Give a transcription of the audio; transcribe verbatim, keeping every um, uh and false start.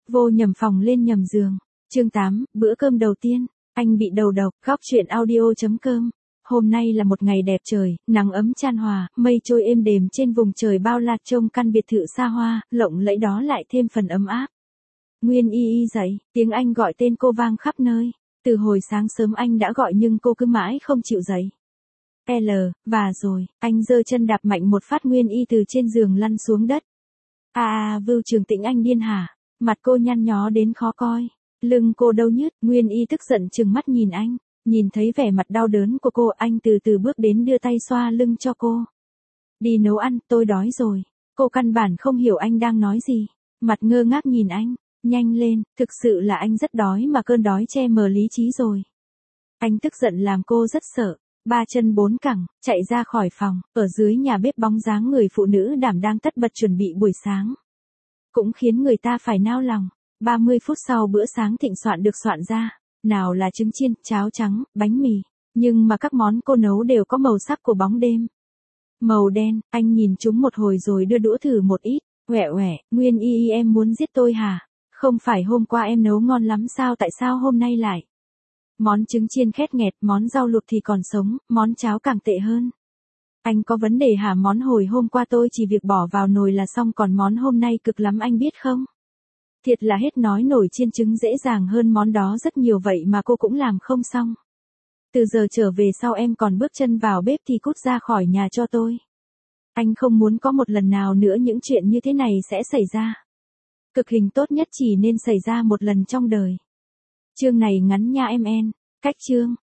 Vô nhầm phòng lên nhầm giường. Chương tám, bữa cơm đầu tiên, anh bị đầu độc, góc truyện audio.com. Hôm nay là một ngày đẹp trời, nắng ấm chan hòa, mây trôi êm đềm trên vùng trời bao la, trông căn biệt thự xa hoa, lộng lẫy đó lại thêm phần ấm áp. Nguyên Y Y dậy, tiếng anh gọi tên cô vang khắp nơi. Từ hồi sáng sớm anh đã gọi nhưng cô cứ mãi không chịu dậy. L, và rồi, anh giơ chân đạp mạnh một phát, Nguyên Y từ trên giường lăn xuống đất. À à, Vưu Trường Tĩnh, anh điên hả? Mặt cô nhăn nhó đến khó coi. Lưng cô đau nhức, Nguyên Y tức giận trừng mắt nhìn anh. Nhìn thấy vẻ mặt đau đớn của cô, anh từ từ bước đến đưa tay xoa lưng cho cô. Đi nấu ăn, tôi đói rồi. Cô căn bản không hiểu anh đang nói gì. Mặt ngơ ngác nhìn anh. Nhanh lên, thực sự là anh rất đói mà cơn đói che mờ lý trí rồi. Anh tức giận làm cô rất sợ. Ba chân bốn cẳng, chạy ra khỏi phòng. Ở dưới nhà bếp bóng dáng người phụ nữ đảm đang tất bật chuẩn bị buổi sáng. Cũng khiến người ta phải nao lòng. ba mươi phút sau bữa sáng thịnh soạn được soạn ra. Nào là trứng chiên, cháo trắng, bánh mì. Nhưng mà các món cô nấu đều có màu sắc của bóng đêm. Màu đen, anh nhìn chúng một hồi rồi đưa đũa thử một ít. Uể uể, Nguyên Y Y, em muốn giết tôi hả? Không phải hôm qua em nấu ngon lắm sao, tại sao hôm nay lại? Món trứng chiên khét nghẹt, món rau luộc thì còn sống, món cháo càng tệ hơn. Anh có vấn đề hả? Món hồi hôm qua tôi chỉ việc bỏ vào nồi là xong, còn món hôm nay cực lắm anh biết không? Thiệt là hết nói, nồi chiên trứng dễ dàng hơn món đó rất nhiều vậy mà cô cũng làm không xong. Từ giờ trở về sau em còn bước chân vào bếp thì cút ra khỏi nhà cho tôi. Anh không muốn có một lần nào nữa những chuyện như thế này sẽ xảy ra. Cực hình tốt nhất chỉ nên xảy ra một lần trong đời. Chương này ngắn nha em en. Cách chương.